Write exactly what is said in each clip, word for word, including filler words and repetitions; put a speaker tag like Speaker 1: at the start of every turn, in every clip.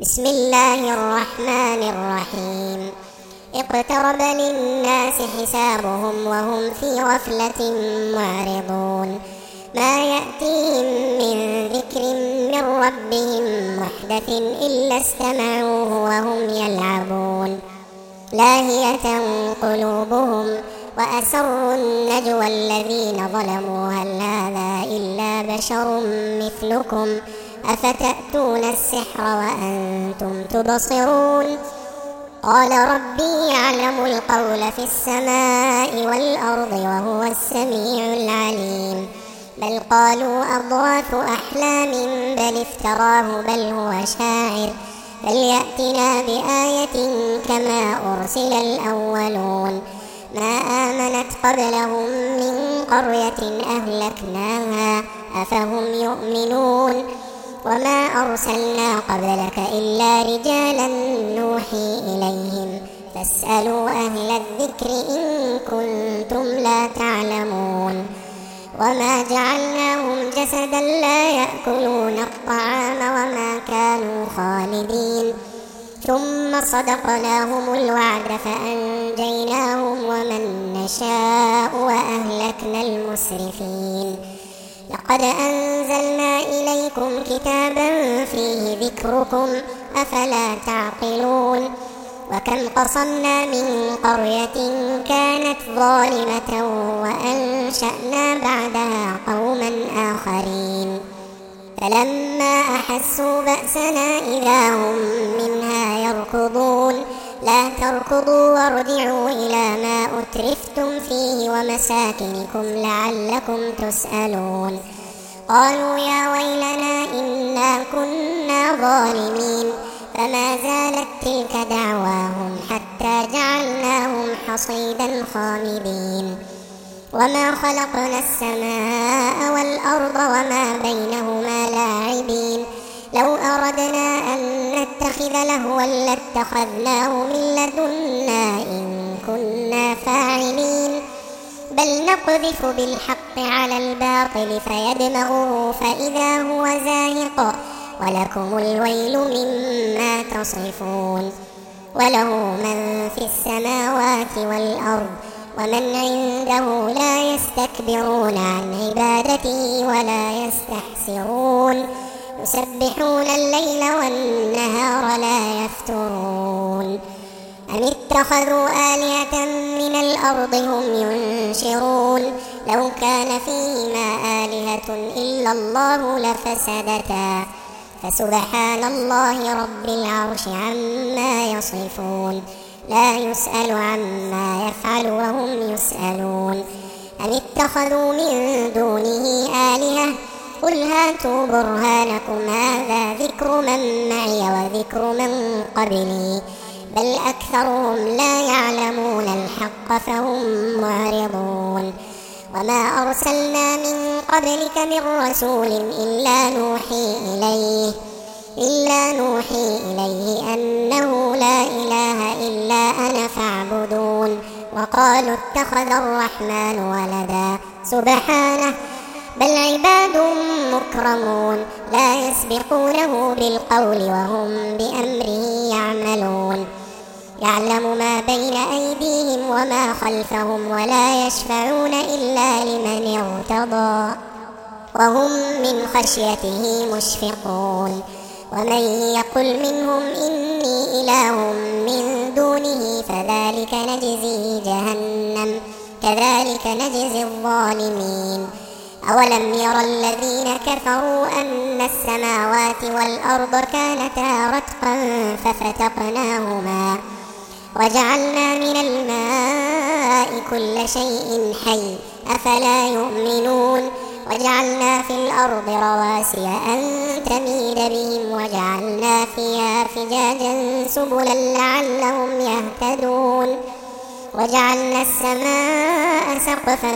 Speaker 1: بسم الله الرحمن الرحيم. اقترب للناس حسابهم وهم في غفلة معرضون. ما يأتيهم من ذكر من ربهم محدث إلا استمعوه وهم يلعبون لاهية قلوبهم وأسروا النجوى الذين ظلموا هل هذا إلا بشر مثلكم أفتأتون السحر وأنتم تبصرون. قال ربي يعلم القول في السماء والأرض وهو السميع العليم. بل قالوا أضغاث أحلام بل افتراه بل هو شاعر فليأتنا بآية كما أرسل الأولون. ما آمنت قبلهم من قرية أهلكناها أفهم يؤمنون. وما أرسلنا قبلك إلا رجالا نوحي إليهم فاسألوا أهل الذكر إن كنتم لا تعلمون. وما جعلناهم جسدا لا يأكلون الطعام وما كانوا خالدين ثم صدقناهم الوعد فأنجيناهم ومن نشاء وأهلكنا المسرفين. لقد أنزلنا إليكم كتابا فيه ذكركم أفلا تعقلون. وكم قصمنا من قرية كانت ظالمة وأنشأنا بعدها قوما آخرين فلما أحسوا بأسنا إذا هم منها يركضون. لا تركضوا وارجعوا إلى ما أترفتم فيه ومساكنكم لعلكم تسألون. قالوا يا ويلنا إنا كنا ظالمين فما زالت تلك دعواهم حتى جعلناهم حصيدا خامدين. وما خلقنا السماء والأرض وما بينهما لاعبين. لو أردنا أن نتخذ لهوا لاتخذناه من لدنا إن كنا فاعلين. بل نقذف بالحق على الباطل فيدمغه فإذا هو زاهق ولكم الويل مما تصفون. وله من في السماوات والأرض ومن عنده لا يستكبرون عن عبادته ولا يستحسرون. يسبحون الليل والنهار لا يفترون. أم اتخذوا آلهة من الأرض هم ينشرون. لو كان فيهما آلهة إلا الله لفسدتا فسبحان الله رب العرش عما يصفون. لا يسأل عما يفعل وهم يسألون. أم اتخذوا من دونه آلهة قل هاتوا برهانكم هذا ذكر من معي وذكر من قبلي بل أكثرهم لا يعلمون الحق فهم معرضون. وما أرسلنا من قبلك من رسول إلا نوحي إليه إلا نوحي إليه أنه لا إله إلا أنا فاعبدون. وقالوا اتخذ الرحمن ولدا سبحانه بل عباد مكرمون لا يسبقونه بالقول وهم بأمره يعملون. يعلم ما بين أيديهم وما خلفهم ولا يشفعون إلا لمن ارتضى وهم من خشيته مشفقون. ومن يقل منهم إني إله من دونه فذلك نجزيه جهنم كذلك نجزي الظالمين. أولم يرى الذين كفروا أن السماوات والأرض كانتا رتقا ففتقناهما وجعلنا من الماء كل شيء حي أفلا يؤمنون. وجعلنا في الأرض رواسي أن تميد بهم وجعلنا فيها فجاجا سبلا لعلهم يهتدون. وجعلنا السماء سقفا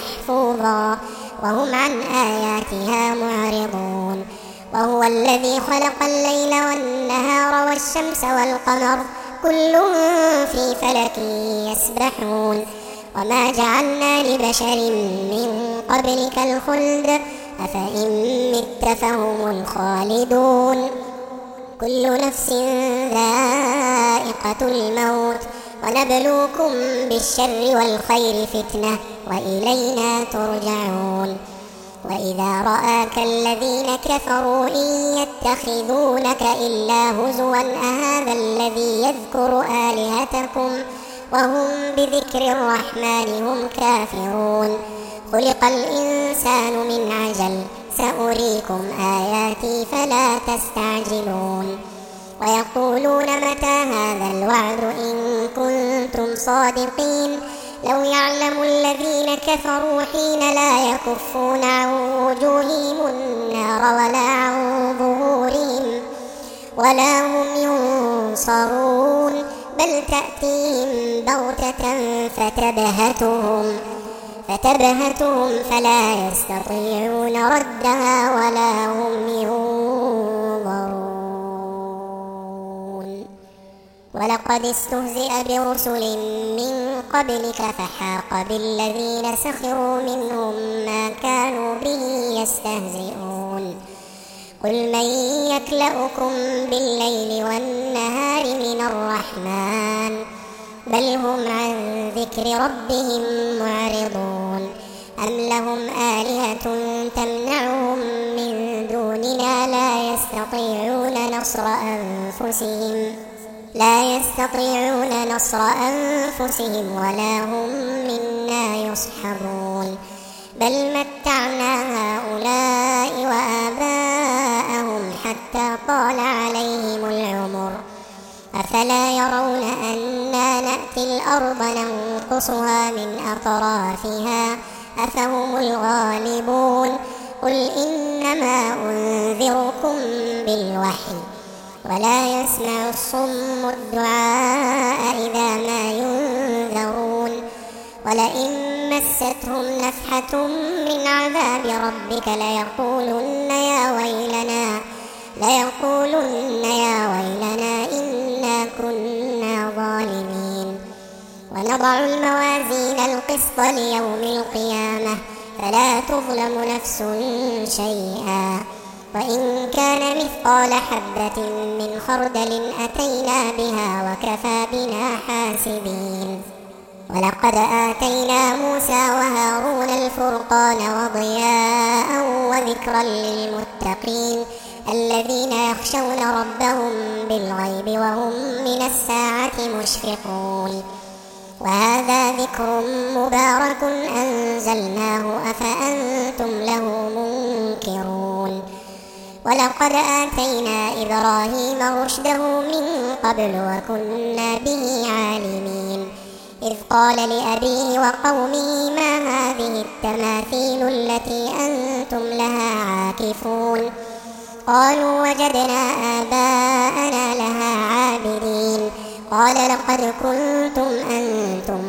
Speaker 1: محفوظا وهم عن آياتها معرضون. وهو الذي خلق الليل والنهار والشمس والقمر كل في فلك يسبحون. وما جعلنا لبشر من قبلك الخلد أفإن مت فهم الخالدون. كل نفس ذائقة الموت ونبلوكم بالشر والخير فتنة وإلينا ترجعون وإذا رآك الذين كفروا إن يتخذونك إلا هزوا أهذا الذي يذكر آلهتكم وهم بذكر الرحمن هم كافرون خلق الإنسان من عجل سأريكم آياتي فلا تستعجلون ويقولون متى هذا الوعد إن كنتم صادقين لو يعلم الذين كفروا حين لا يكفون عن وجوههم النار ولا عن ظهورهم ولا هم ينصرون بل تأتيهم بغتة فتبهتهم فتبهتهم فلا يستطيعون ردها ولا هم ينظرون ولقد استهزئ برسل من قبلك فحاق بالذين سخروا منهم ما كانوا به يستهزئون قل من يكلؤكم بالليل والنهار من الرحمن بل هم عن ذكر ربهم معرضون أم لهم آلهة تمنعهم من دوننا لا يستطيعون نصر أنفسهم لا يستطيعون نصر أنفسهم ولا هم منا يصحبون بل متعنا هؤلاء وآباءهم حتى طال عليهم العمر أفلا يرون أنا نأتي الأرض ننقصها من أطرافها أفهم الغالبون قل إنما أنذركم بالوحي ولا يسمع الصم الدعاء إذا ما ينذرون ولئن مستهم نفحة من عذاب ربك ليقولن يا ويلنا ليقولن يا ويلنا إنا كنا ظالمين ونضع الموازين القسط ليوم القيامة فلا تظلم نفس شيئا وإن كان مثقال حبة من خردل أتينا بها وكفى بنا حاسبين ولقد آتينا موسى وهارون الفرقان وضياء وذكرا للمتقين الذين يخشون ربهم بالغيب وهم من الساعة مشفقون وهذا ذكر مبارك أنزلناه أفأنتم له منكرون ولقد آتينا إبراهيم رشده من قبل وكنا به عالمين إذ قال لأبيه وقومه ما هذه التماثيل التي أنتم لها عاكفون قالوا وجدنا آباءنا لها عابدين قال لقد كنتم أنتم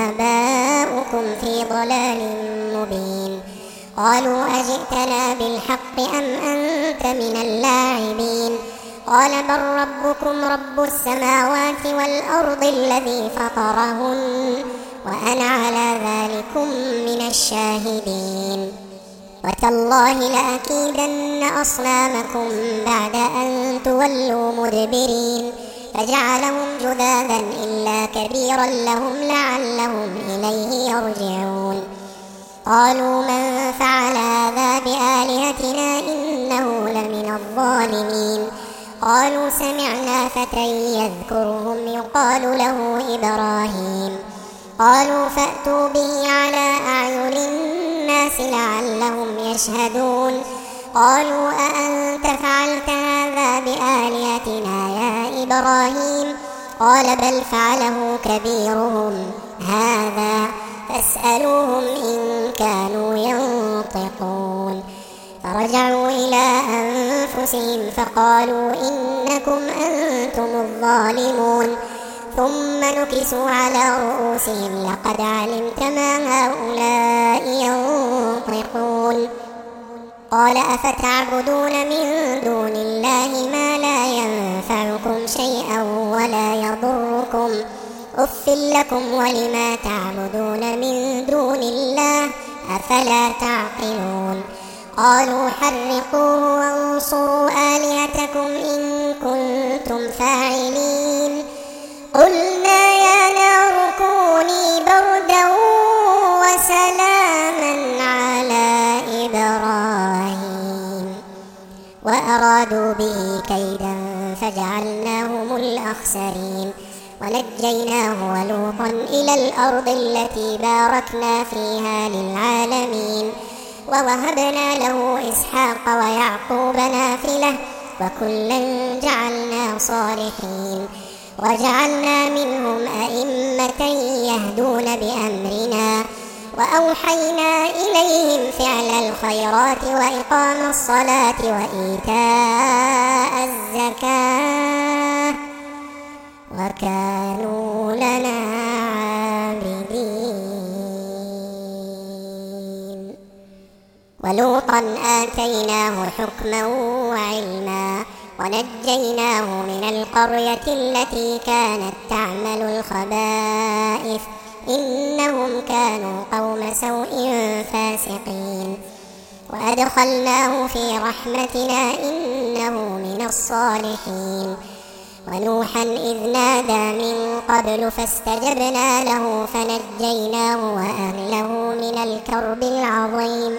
Speaker 1: وآباؤكم في ضلال مبين قالوا أجئتنا بالحق أم أنت من اللاعبين قال بل ربكم رب السماوات والأرض الذي فطرهن وأنا على ذلكم من الشاهدين وتالله لأكيدن أصنامكم بعد أن تولوا مدبرين فجعلهم جذاذا إلا كبيرا لهم لعلهم إليه يرجعون قالوا من فعل هذا بآلهتنا إنه لمن الظالمين قالوا سمعنا فتى يذكرهم يقال له إبراهيم قالوا فأتوا به على أعين الناس لعلهم يشهدون قالوا أأنت فعلت هذا بآلهتنا يا إبراهيم قال بل فعله كبيرهم هذا فاسألوهم إن كانوا ينطقون فرجعوا إلى أنفسهم فقالوا إنكم أنتم الظالمون ثم نكسوا على رؤوسهم لقد علمت ما هؤلاء ينطقون قال أفتعبدون من دون الله ما لا ينفعكم شيئا ولا يضركم أف لكم ولما تعبدون من دون الله أفلا تعقلون قالوا حرقوه وانصروا آلهتكم إن كنتم فاعلين قلنا يا نار كوني بردا وسلاما على إبراهيم وأرادوا به كيدا فجعلناهم الأخسرين ونجيناه ولوطا إلى الأرض التي باركنا فيها للعالمين ووهبنا له إسحاق ويعقوب نافلة وكلا جعلنا صالحين وجعلنا منهم أئمة يهدون بأمرنا وأوحينا إليهم فعل الخيرات وإقام الصلاة وإيتاء الزكاة وكانوا لنا عابدين ولوطا آتيناه حكما وعلما ونجيناه من القرية التي كانت تعمل الخبائث إنهم كانوا قوم سوء فاسقين وأدخلناه في رحمتنا إنه من الصالحين ونوحا إذ نادى من قبل فاستجبنا له فنجيناه وأهله من الكرب العظيم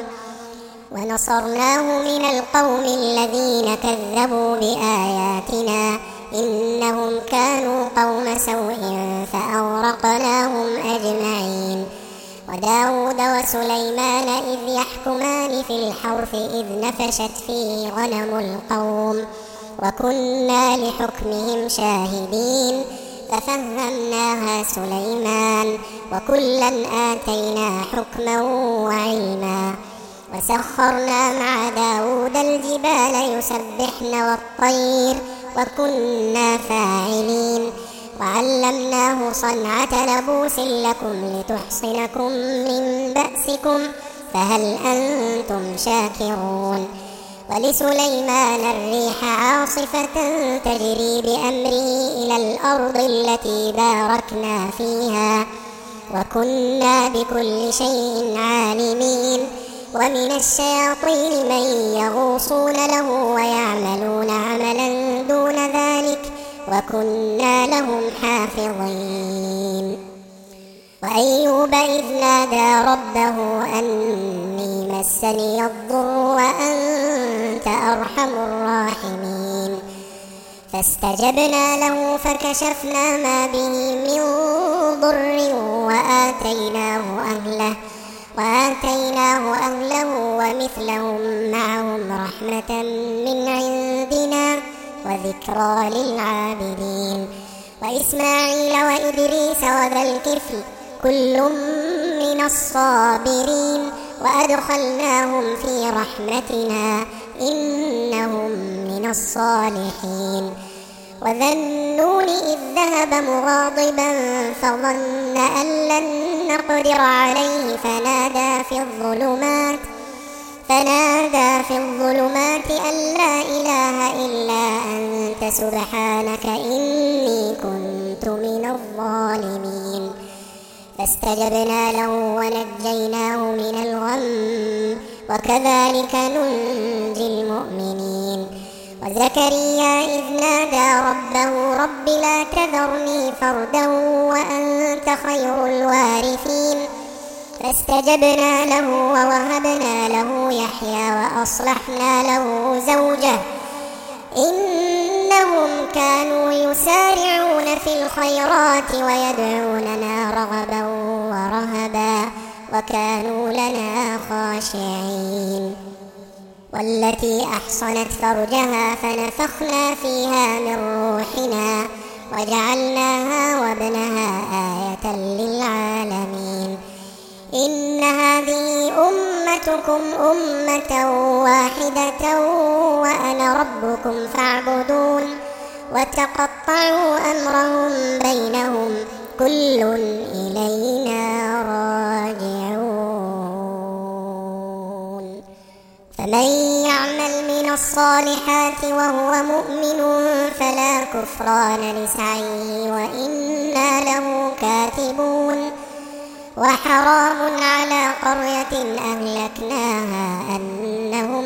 Speaker 1: ونصرناه من القوم الذين كذبوا بآياتنا إنهم كانوا قوم سوء فأغرقناهم أجمعين وداود وسليمان إذ يحكمان في الحرث إذ نفشت فيه غنم القوم وكنا لحكمهم شاهدين ففهمناها سليمان وكلا آتينا حكما وعلما وسخرنا مع داود الجبال يسبحن والطير وكنا فاعلين وعلمناه صنعة لبوس لكم لتحصنكم من بأسكم فهل أنتم شاكرون ولسليمان الريح عاصفة تجري بأمره إلى الأرض التي باركنا فيها وكنا بكل شيء عالمين ومن الشياطين من يغوصون له ويعملون عملا دون ذلك وكنا لهم حافظين وأيوب إذ نادى ربه أني مسني الضر وأنت أرحم الراحمين فاستجبنا له فكشفنا ما به من ضر وآتيناه أهله وآتيناه أهله ومثلهم معهم رحمة من عندنا وذكرى للعابدين وإسماعيل وإدريس وذا الكفل كل من الصابرين وأدخلناهم في رحمتنا إنهم من الصالحين وذا النون إذ ذهب مغاضبا فظن أن لن نقدر عليه فنادى في الظلمات فنادى في الظلمات أن لا إله إلا أنت سبحانك إني كنت من الظالمين فاستجبنا له ونجيناه من الغم وكذلك ننجي المؤمنين وزكريا إذ نادى ربه رب لا تذرني فردا وأنت خير الوارثين فاستجبنا له ووهبنا له يحيى وأصلحنا له زوجه إنهم كانوا يسارعون في الخيرات ويدعوننا رغبا ورهبا وكانوا لنا خاشعين والتي أحصنت فرجها فنفخنا فيها من روحنا وجعلناها وابنها آية للعالمين إن هذه أمتكم أمة واحدة وأنا ربكم فاعبدون وتقطعوا أمرهم بينهم كل إلينا راجعون فمن يعمل من الصالحات وهو مؤمن فلا كفران لسعيه وإنا له كاتبون وحرام على قرية أهلكناها أنهم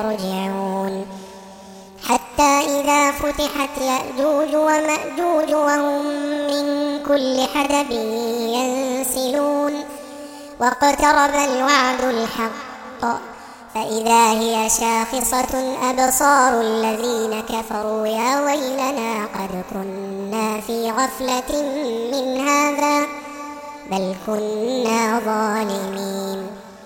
Speaker 1: يرجعون حتى إذا فتحت يأجوج ومأجوج وهم من كل حدب ينسلون واقترب الوعد الحق فإذا هي شاخصة أبصار الذين كفروا يا ويلنا قد كنا في غفلة من هذا بل كنا ظالمين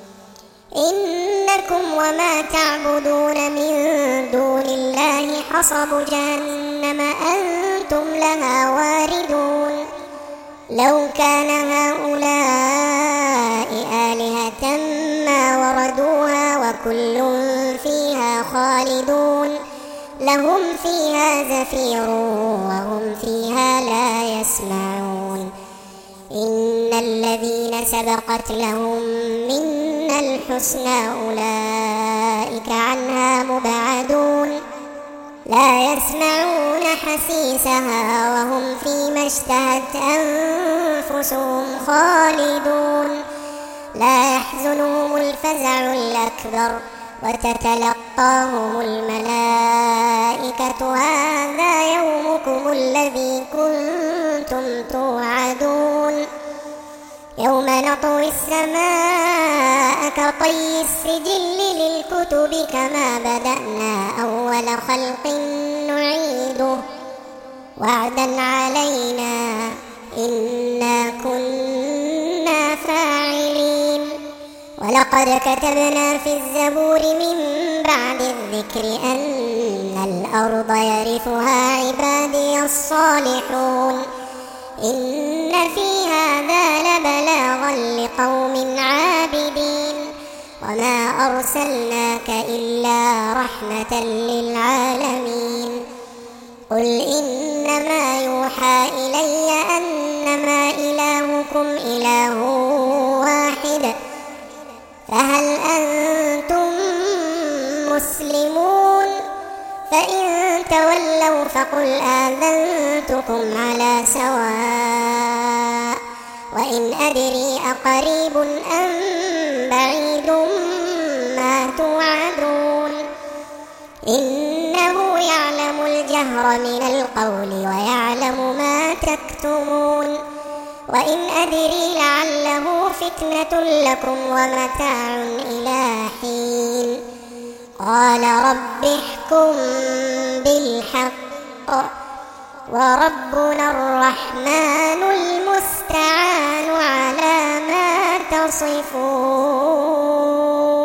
Speaker 1: إنكم وما تعبدون من دون الله حصب جهنم أنتم لها واردون لو كان هؤلاء آلهة ما وردوها وكل فيها خالدون لهم فيها زفير وهم فيها لا يسمعون إن الذين سبقت لهم منا الحسنى أولئك عنها مبعدون لا يسمعون حسيسها وهم فيما اشتهت أنفسهم خالدون لا يحزنهم الفزع الأكبر وتتلقاهم الملائكة هذا يومكم الذي كنتم توعدون يوم نطوي السماء كطي السجل للكتب كما بدأنا أول خلق نعيده وعدا علينا إنا كنا فاعلين ولقد كتبنا في الزبور من بعد الذكر أن الأرض يرثها عبادي الصالحون إن في هذا لبلاغا لقوم عابدين وما أرسلناك إلا رحمة للعالمين قل إنما يوحى إلي أنما إلهكم إله واحد فهل أنتم مسلمون فإن تولوا فقل آذنتكم على سواء وإن أدري أقريب أم بعيد ما توعدون إنه يعلم الجهر من القول ويعلم ما تكتمون وإن أدري لعله فتنة لكم ومتاع إلى حين قال رب احكم بالحق وربنا الرحمن المستعان على ما تصفون.